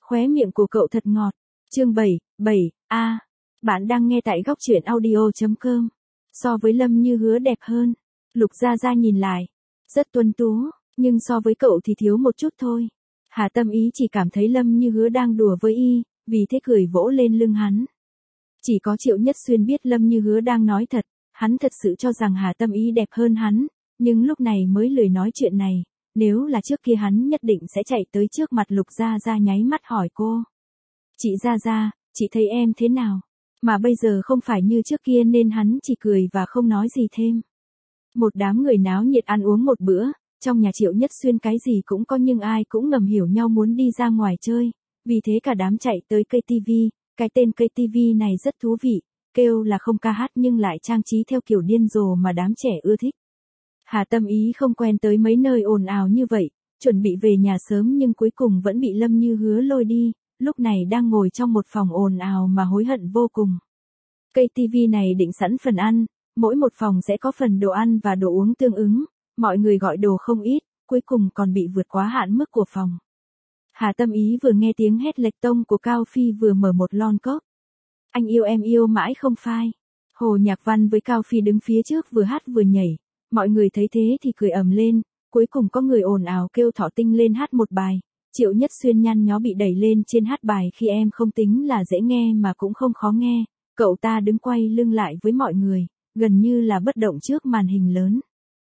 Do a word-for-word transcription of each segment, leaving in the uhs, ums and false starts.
Khóe miệng của cậu thật ngọt. Chương bảy, bảy, a. Bạn đang nghe tại góc truyện audio chấm com. So với Lâm Như Hứa đẹp hơn. Lục Gia Gia nhìn lại. Rất tuấn tú, nhưng so với cậu thì thiếu một chút thôi. Hà Tâm Ý chỉ cảm thấy Lâm Như Hứa đang đùa với y, vì thế cười vỗ lên lưng hắn. Chỉ có Triệu Nhất Xuyên biết Lâm Như Hứa đang nói thật, hắn thật sự cho rằng Hà Tâm Ý đẹp hơn hắn, nhưng lúc này mới lười nói chuyện này. Nếu là trước kia hắn nhất định sẽ chạy tới trước mặt Lục Gia Gia nháy mắt hỏi cô. Chị Gia Gia, chị thấy em thế nào? Mà bây giờ không phải như trước kia nên hắn chỉ cười và không nói gì thêm. Một đám người náo nhiệt ăn uống một bữa, trong nhà Triệu Nhất Xuyên cái gì cũng có nhưng ai cũng ngầm hiểu nhau muốn đi ra ngoài chơi, vì thế cả đám chạy tới cây tivi, cái tên cây tivi này rất thú vị, kêu là không ca hát nhưng lại trang trí theo kiểu điên rồ mà đám trẻ ưa thích. Hà Tâm Ý không quen tới mấy nơi ồn ào như vậy, chuẩn bị về nhà sớm nhưng cuối cùng vẫn bị Lâm Như Hứa lôi đi, lúc này đang ngồi trong một phòng ồn ào mà hối hận vô cùng. Cây tivi này định sẵn phần ăn, mỗi một phòng sẽ có phần đồ ăn và đồ uống tương ứng, mọi người gọi đồ không ít, cuối cùng còn bị vượt quá hạn mức của phòng. Hà Tâm Ý vừa nghe tiếng hét lệch tông của Cao Phi vừa mở một lon cốc. Anh yêu em yêu mãi không phai. Hồ Nhạc Văn với Cao Phi đứng phía trước vừa hát vừa nhảy, mọi người thấy thế thì cười ầm lên, cuối cùng có người ồn ào kêu Thỏ Tinh lên hát một bài. Triệu Nhất Xuyên nhăn nhó bị đẩy lên trên hát bài khi em không tính là dễ nghe mà cũng không khó nghe, cậu ta đứng quay lưng lại với mọi người, gần như là bất động trước màn hình lớn.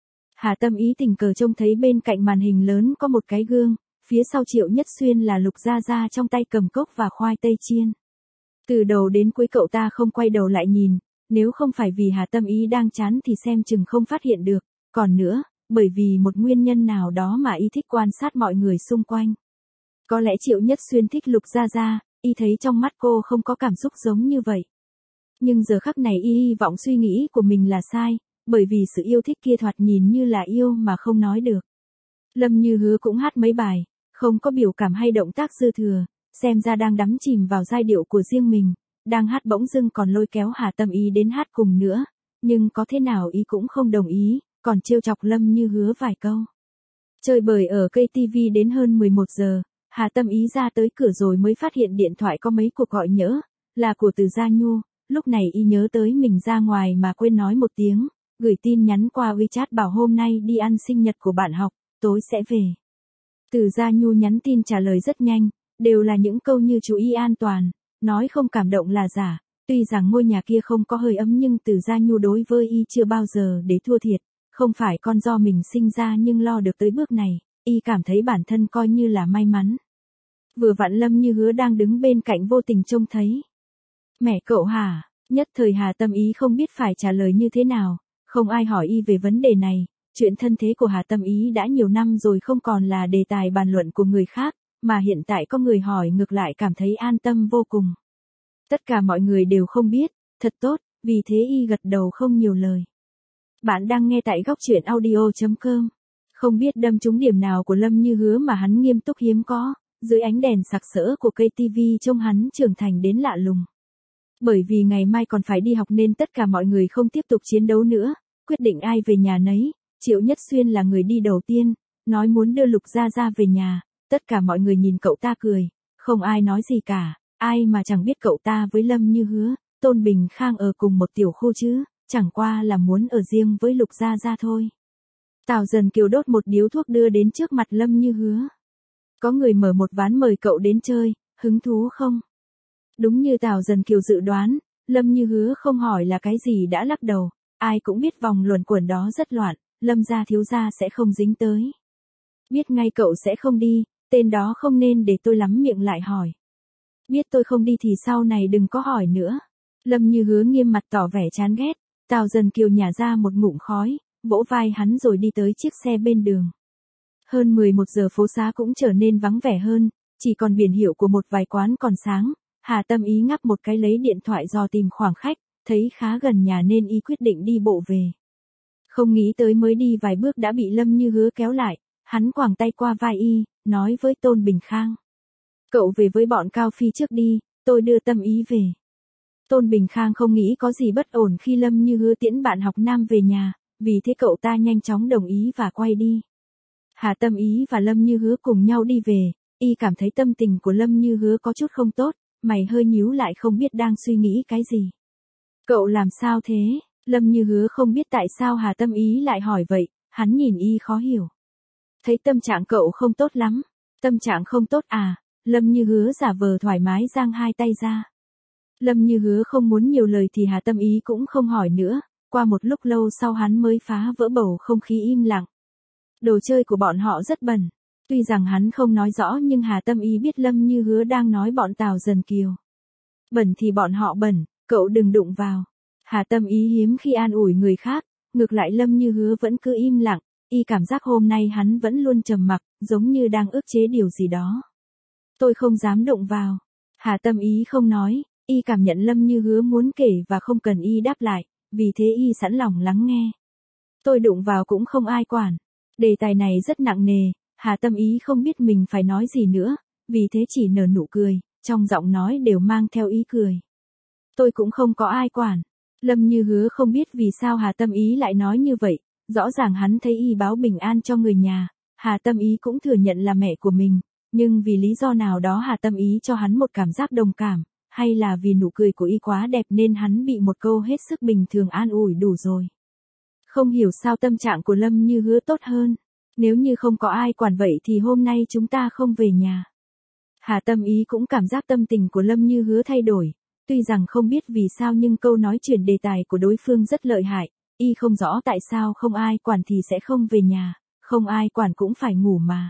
Hà Tâm Ý tình cờ trông thấy bên cạnh màn hình lớn có một cái gương, phía sau Triệu Nhất Xuyên là Lục Gia Gia trong tay cầm cốc và khoai tây chiên. Từ đầu đến cuối cậu ta không quay đầu lại nhìn, nếu không phải vì Hà Tâm Ý đang chán thì xem chừng không phát hiện được, còn nữa, bởi vì một nguyên nhân nào đó mà y thích quan sát mọi người xung quanh. Có lẽ Triệu Nhất Xuyên thích Lục Gia Gia, y thấy trong mắt cô không có cảm xúc giống như vậy. Nhưng giờ khắc này y hy vọng suy nghĩ của mình là sai, bởi vì sự yêu thích kia thoạt nhìn như là yêu mà không nói được. Lâm Như Hứa cũng hát mấy bài, không có biểu cảm hay động tác dư thừa, xem ra đang đắm chìm vào giai điệu của riêng mình, đang hát bỗng dưng còn lôi kéo Hà Tâm Ý đến hát cùng nữa, nhưng có thế nào y cũng không đồng ý, còn trêu chọc Lâm Như Hứa vài câu. Chơi bời ở cây tivi đến hơn mười một giờ, Hà Tâm Ý ra tới cửa rồi mới phát hiện điện thoại có mấy cuộc gọi nhỡ, là của Từ Gia Nhu, lúc này y nhớ tới mình ra ngoài mà quên nói một tiếng, gửi tin nhắn qua WeChat bảo hôm nay đi ăn sinh nhật của bạn học, tối sẽ về. Từ Gia Nhu nhắn tin trả lời rất nhanh, đều là những câu như chú ý an toàn, nói không cảm động là giả, tuy rằng ngôi nhà kia không có hơi ấm nhưng Từ Gia Nhu đối với y chưa bao giờ để thua thiệt, không phải con do mình sinh ra nhưng lo được tới bước này, y cảm thấy bản thân coi như là may mắn. Vừa vặn Lâm Như Hứa đang đứng bên cạnh vô tình trông thấy. Mẹ cậu hả? Nhất thời Hà Tâm Ý không biết phải trả lời như thế nào, không ai hỏi y về vấn đề này, chuyện thân thế của Hà Tâm Ý đã nhiều năm rồi không còn là đề tài bàn luận của người khác, mà hiện tại có người hỏi ngược lại cảm thấy an tâm vô cùng. Tất cả mọi người đều không biết, thật tốt, vì thế y gật đầu không nhiều lời. Bạn đang nghe tại góc truyện audio chấm com. Không biết đâm trúng điểm nào của Lâm Như Hứa mà hắn nghiêm túc hiếm có, dưới ánh đèn sặc sỡ của cây tivi trông hắn trưởng thành đến lạ lùng. Bởi vì ngày mai còn phải đi học nên tất cả mọi người không tiếp tục chiến đấu nữa, quyết định ai về nhà nấy, Triệu Nhất Xuyên là người đi đầu tiên, nói muốn đưa Lục Gia Gia về nhà, tất cả mọi người nhìn cậu ta cười, không ai nói gì cả, ai mà chẳng biết cậu ta với Lâm Như Hứa, Tôn Bình Khang ở cùng một tiểu khu chứ, chẳng qua là muốn ở riêng với Lục Gia Gia thôi. Tào Dần Kiều đốt một điếu thuốc đưa đến trước mặt Lâm Như Hứa. Có người mở một ván mời cậu đến chơi, hứng thú không? Đúng như Tào Dần Kiều dự đoán, Lâm Như Hứa không hỏi là cái gì đã lắc đầu, ai cũng biết vòng luẩn quẩn đó rất loạn, Lâm gia thiếu gia sẽ không dính tới. Biết ngay cậu sẽ không đi, tên đó không nên để tôi lắm miệng lại hỏi. Biết tôi không đi thì sau này đừng có hỏi nữa. Lâm Như Hứa nghiêm mặt tỏ vẻ chán ghét, Tào Dần Kiều nhả ra một ngụm khói, vỗ vai hắn rồi đi tới chiếc xe bên đường. Hơn mười một giờ phố xá cũng trở nên vắng vẻ hơn, chỉ còn biển hiệu của một vài quán còn sáng. Hà Tâm Ý ngắp một cái lấy điện thoại dò tìm khoảng khách, thấy khá gần nhà nên y quyết định đi bộ về. Không nghĩ tới mới đi vài bước đã bị Lâm Như Hứa kéo lại, hắn quàng tay qua vai y, nói với Tôn Bình Khang. Cậu về với bọn Cao Phi trước đi, tôi đưa Tâm Ý về. Tôn Bình Khang không nghĩ có gì bất ổn khi Lâm Như Hứa tiễn bạn học nam về nhà, vì thế cậu ta nhanh chóng đồng ý và quay đi. Hà Tâm Ý và Lâm Như Hứa cùng nhau đi về, y cảm thấy tâm tình của Lâm Như Hứa có chút không tốt, mày hơi nhíu lại không biết đang suy nghĩ cái gì. Cậu làm sao thế? Lâm Như Hứa không biết tại sao Hà Tâm Ý lại hỏi vậy, hắn nhìn y khó hiểu. Thấy tâm trạng cậu không tốt lắm. Tâm trạng không tốt à? Lâm Như Hứa giả vờ thoải mái giang hai tay ra. Lâm Như Hứa không muốn nhiều lời thì Hà Tâm Ý cũng không hỏi nữa, qua một lúc lâu sau hắn mới phá vỡ bầu không khí im lặng. Đồ chơi của bọn họ rất bẩn. Tuy rằng hắn không nói rõ nhưng Hà Tâm Ý biết Lâm Như Hứa đang nói bọn Tào Dần Kiều. Bẩn thì bọn họ bẩn, cậu đừng đụng vào. Hà Tâm Ý hiếm khi an ủi người khác, ngược lại Lâm Như Hứa vẫn cứ im lặng, y cảm giác hôm nay hắn vẫn luôn trầm mặc, giống như đang ức chế điều gì đó. Tôi không dám đụng vào. Hà Tâm Ý không nói, y cảm nhận Lâm Như Hứa muốn kể và không cần y đáp lại, vì thế y sẵn lòng lắng nghe. Tôi đụng vào cũng không ai quản. Đề tài này rất nặng nề, Hà Tâm Ý không biết mình phải nói gì nữa, vì thế chỉ nở nụ cười, trong giọng nói đều mang theo ý cười. Tôi cũng không có ai quản. Lâm Như Hứa không biết vì sao Hà Tâm Ý lại nói như vậy, rõ ràng hắn thấy y báo bình an cho người nhà, Hà Tâm Ý cũng thừa nhận là mẹ của mình, nhưng vì lý do nào đó Hà Tâm Ý cho hắn một cảm giác đồng cảm, hay là vì nụ cười của y quá đẹp nên hắn bị một câu hết sức bình thường an ủi đủ rồi. Không hiểu sao tâm trạng của Lâm Như Hứa tốt hơn. Nếu như không có ai quản vậy thì hôm nay chúng ta không về nhà. Hà Tâm Ý cũng cảm giác tâm tình của Lâm Như Hứa thay đổi. Tuy rằng không biết vì sao nhưng câu nói chuyển đề tài của đối phương rất lợi hại. Y không rõ tại sao không ai quản thì sẽ không về nhà, không ai quản cũng phải ngủ mà.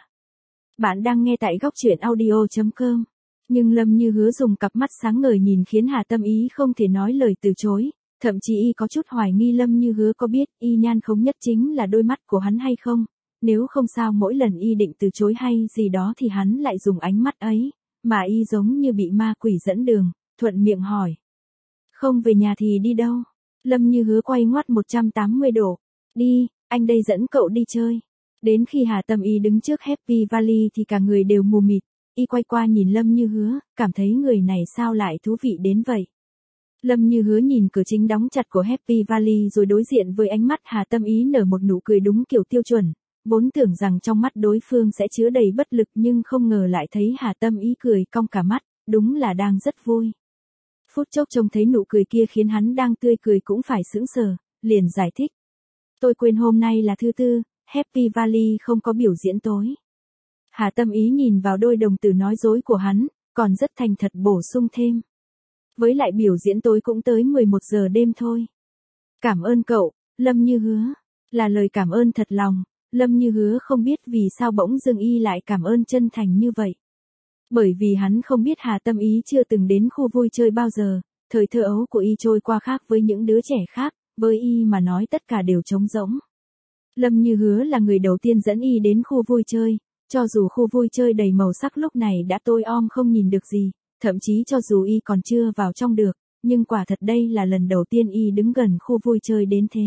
Bạn đang nghe tại góc truyện audio chấm com. Nhưng Lâm Như Hứa dùng cặp mắt sáng ngời nhìn khiến Hà Tâm Ý không thể nói lời từ chối. Thậm chí y có chút hoài nghi Lâm Như Hứa có biết y nhan khống nhất chính là đôi mắt của hắn hay không. Nếu không sao mỗi lần y định từ chối hay gì đó thì hắn lại dùng ánh mắt ấy, mà y giống như bị ma quỷ dẫn đường, thuận miệng hỏi. Không về nhà thì đi đâu? Lâm Như Hứa quay ngoắt một trăm tám mươi độ. Đi, anh đây dẫn cậu đi chơi. Đến khi Hà Tâm Ý đứng trước Happy Valley thì cả người đều mù mịt, y quay qua nhìn Lâm Như Hứa, cảm thấy người này sao lại thú vị đến vậy. Lâm Như Hứa nhìn cửa chính đóng chặt của Happy Valley rồi đối diện với ánh mắt Hà Tâm Ý nở một nụ cười đúng kiểu tiêu chuẩn. Vốn tưởng rằng trong mắt đối phương sẽ chứa đầy bất lực nhưng không ngờ lại thấy Hà Tâm Ý cười cong cả mắt, đúng là đang rất vui. Phút chốc trông thấy nụ cười kia khiến hắn đang tươi cười cũng phải sững sờ, liền giải thích. Tôi quên hôm nay là thứ tư, Happy Valley không có biểu diễn tối. Hà Tâm Ý nhìn vào đôi đồng tử nói dối của hắn, còn rất thành thật bổ sung thêm. Với lại biểu diễn tối cũng tới mười một giờ đêm thôi. Cảm ơn cậu, Lâm Như Hứa. Là lời cảm ơn thật lòng. Lâm Như Hứa không biết vì sao bỗng dưng y lại cảm ơn chân thành như vậy. Bởi vì hắn không biết Hà Tâm Ý chưa từng đến khu vui chơi bao giờ, thời thơ ấu của y trôi qua khác với những đứa trẻ khác, với y mà nói tất cả đều trống rỗng. Lâm Như Hứa là người đầu tiên dẫn y đến khu vui chơi, cho dù khu vui chơi đầy màu sắc lúc này đã tối om không nhìn được gì, thậm chí cho dù y còn chưa vào trong được, nhưng quả thật đây là lần đầu tiên y đứng gần khu vui chơi đến thế.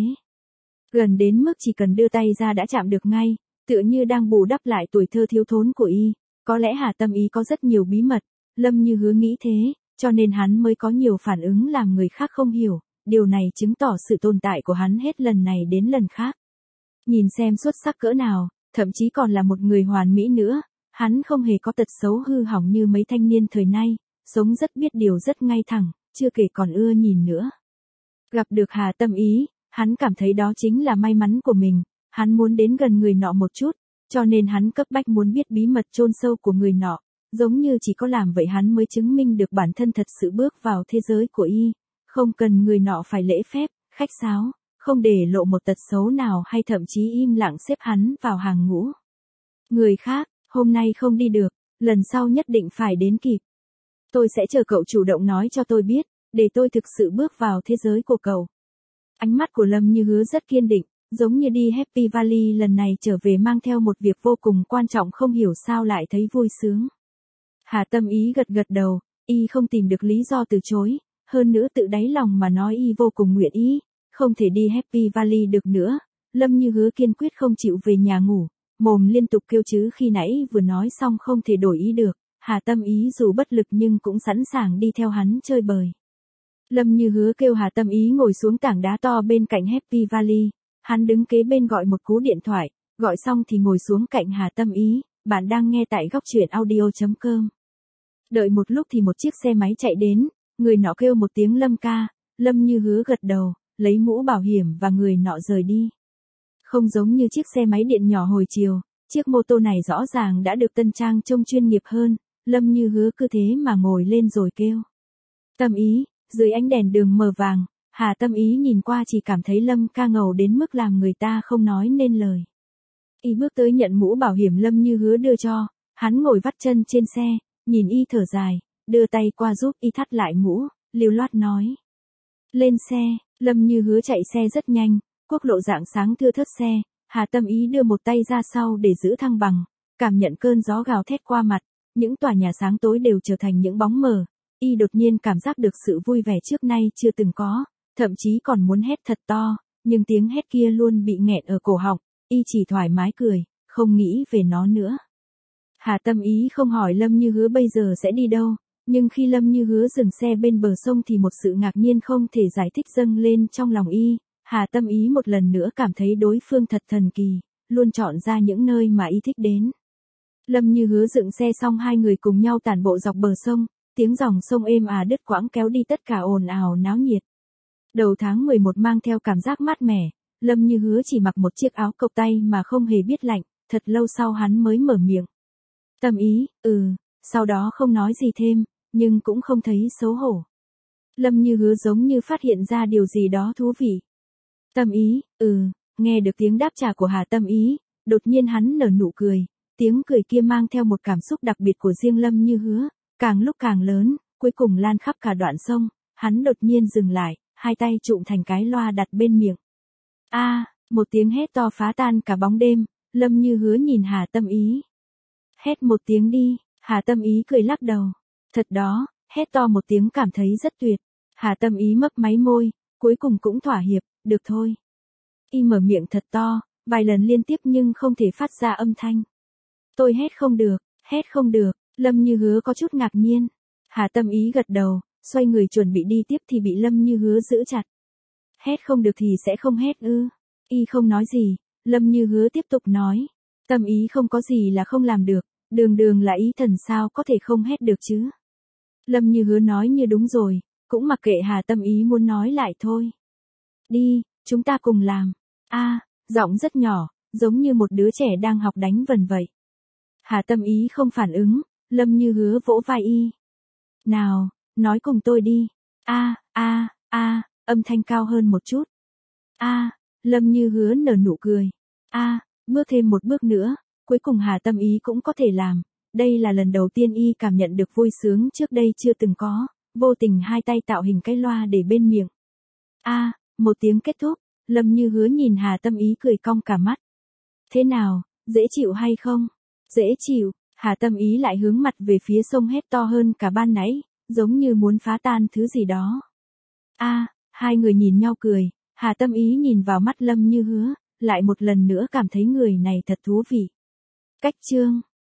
Gần đến mức chỉ cần đưa tay ra đã chạm được ngay, tựa như đang bù đắp lại tuổi thơ thiếu thốn của y. Có lẽ Hà Tâm Ý có rất nhiều bí mật, Lâm Như Hứa nghĩ thế, cho nên hắn mới có nhiều phản ứng làm người khác không hiểu, điều này chứng tỏ sự tồn tại của hắn hết lần này đến lần khác. Nhìn xem xuất sắc cỡ nào, thậm chí còn là một người hoàn mỹ nữa, hắn không hề có tật xấu hư hỏng như mấy thanh niên thời nay, sống rất biết điều rất ngay thẳng, chưa kể còn ưa nhìn nữa. Gặp được Hà Tâm Ý, hắn cảm thấy đó chính là may mắn của mình, hắn muốn đến gần người nọ một chút, cho nên hắn cấp bách muốn biết bí mật chôn sâu của người nọ, giống như chỉ có làm vậy hắn mới chứng minh được bản thân thật sự bước vào thế giới của y, không cần người nọ phải lễ phép, khách sáo, không để lộ một tật xấu nào hay thậm chí im lặng xếp hắn vào hàng ngũ. Người khác, hôm nay không đi được, lần sau nhất định phải đến kịp. Tôi sẽ chờ cậu chủ động nói cho tôi biết, để tôi thực sự bước vào thế giới của cậu. Ánh mắt của Lâm Như Hứa rất kiên định, giống như đi Happy Valley lần này trở về mang theo một việc vô cùng quan trọng không hiểu sao lại thấy vui sướng. Hà Tâm Ý gật gật đầu, y không tìm được lý do từ chối, hơn nữa tự đáy lòng mà nói y vô cùng nguyện ý, không thể đi Happy Valley được nữa. Lâm Như Hứa kiên quyết không chịu về nhà ngủ, mồm liên tục kêu chứ khi nãy vừa nói xong không thể đổi ý được, Hà Tâm Ý dù bất lực nhưng cũng sẵn sàng đi theo hắn chơi bời. Lâm Như Hứa kêu Hà Tâm Ý ngồi xuống tảng đá to bên cạnh Happy Valley, hắn đứng kế bên gọi một cú điện thoại, gọi xong thì ngồi xuống cạnh Hà Tâm Ý, Bạn đang nghe tại góc truyện audio chấm com. Đợi một lúc thì một chiếc xe máy chạy đến, người nọ kêu một tiếng Lâm ca, Lâm Như Hứa gật đầu, lấy mũ bảo hiểm và người nọ rời đi. Không giống như chiếc xe máy điện nhỏ hồi chiều, chiếc mô tô này rõ ràng đã được tân trang trông chuyên nghiệp hơn, Lâm Như Hứa cứ thế mà ngồi lên rồi kêu. Tâm Ý, dưới ánh đèn đường mờ vàng, Hà Tâm Ý nhìn qua chỉ cảm thấy Lâm ca ngầu đến mức làm người ta không nói nên lời. Y bước tới nhận mũ bảo hiểm Lâm Như Hứa đưa cho, hắn ngồi vắt chân trên xe, nhìn y thở dài, đưa tay qua giúp y thắt lại mũ, lưu loát nói. Lên xe, Lâm Như Hứa chạy xe rất nhanh, quốc lộ rạng sáng thưa thớt xe, Hà Tâm Ý đưa một tay ra sau để giữ thăng bằng, cảm nhận cơn gió gào thét qua mặt, những tòa nhà sáng tối đều trở thành những bóng mờ, y đột nhiên cảm giác được sự vui vẻ trước nay chưa từng có, thậm chí còn muốn hét thật to, nhưng tiếng hét kia luôn bị nghẹn ở cổ họng, y chỉ thoải mái cười, không nghĩ về nó nữa. Hà Tâm Ý không hỏi Lâm Như Hứa bây giờ sẽ đi đâu, nhưng khi Lâm Như Hứa dừng xe bên bờ sông thì một sự ngạc nhiên không thể giải thích dâng lên trong lòng y, Hà Tâm Ý một lần nữa cảm thấy đối phương thật thần kỳ, luôn chọn ra những nơi mà y thích đến. Lâm Như Hứa dựng xe xong hai người cùng nhau tản bộ dọc bờ sông, tiếng dòng sông êm ả đứt quãng kéo đi tất cả ồn ào náo nhiệt. Đầu tháng mười một mang theo cảm giác mát mẻ, Lâm Như Hứa chỉ mặc một chiếc áo cộc tay mà không hề biết lạnh, thật lâu sau hắn mới mở miệng. Tâm Ý, ừ, sau đó không nói gì thêm, nhưng cũng không thấy xấu hổ. Lâm Như Hứa giống như phát hiện ra điều gì đó thú vị. Tâm Ý, ừ, nghe được tiếng đáp trả của Hà Tâm Ý, đột nhiên hắn nở nụ cười, tiếng cười kia mang theo một cảm xúc đặc biệt của riêng Lâm Như Hứa, càng lúc càng lớn, cuối cùng lan khắp cả đoạn sông, hắn đột nhiên dừng lại, hai tay trụm thành cái loa đặt bên miệng. A, à, một tiếng hét to phá tan cả bóng đêm, Lâm Như Hứa nhìn Hà Tâm Ý. Hét một tiếng đi, Hà Tâm Ý cười lắc đầu. Thật đó, hét to một tiếng cảm thấy rất tuyệt. Hà Tâm Ý mấp máy môi, cuối cùng cũng thỏa hiệp, được thôi. Y mở miệng thật to, vài lần liên tiếp nhưng không thể phát ra âm thanh. Tôi hét không được, hét không được, Lâm Như Hứa có chút ngạc nhiên. Hà Tâm Ý gật đầu, xoay người chuẩn bị đi tiếp thì bị Lâm Như Hứa giữ chặt. Hét không được thì sẽ không hét ư? Y không nói gì, Lâm Như Hứa tiếp tục nói. Tâm Ý không có gì là không làm được, đường đường là ý thần sao có thể không hét được chứ? Lâm Như Hứa nói như đúng rồi, cũng mặc kệ Hà Tâm Ý muốn nói lại thôi. Đi, chúng ta cùng làm. A, à, giọng rất nhỏ, giống như một đứa trẻ đang học đánh vần vậy. Hà Tâm Ý không phản ứng, Lâm Như Hứa vỗ vai y. Nào, nói cùng tôi đi. A, a, a, âm thanh cao hơn một chút. A, Lâm Như Hứa nở nụ cười. A, bước thêm một bước nữa, cuối cùng Hà Tâm Ý cũng có thể làm. Đây là lần đầu tiên y cảm nhận được vui sướng trước đây chưa từng có, vô tình hai tay tạo hình cái loa để bên miệng. A, một tiếng kết thúc, Lâm Như Hứa nhìn Hà Tâm Ý cười cong cả mắt. Thế nào, dễ chịu hay không? Dễ chịu, Hà Tâm Ý lại hướng mặt về phía sông hét to hơn cả ban nãy, giống như muốn phá tan thứ gì đó. A, hai người nhìn nhau cười, Hà Tâm Ý nhìn vào mắt Lâm Như Hứa, lại một lần nữa cảm thấy người này thật thú vị. Cách chương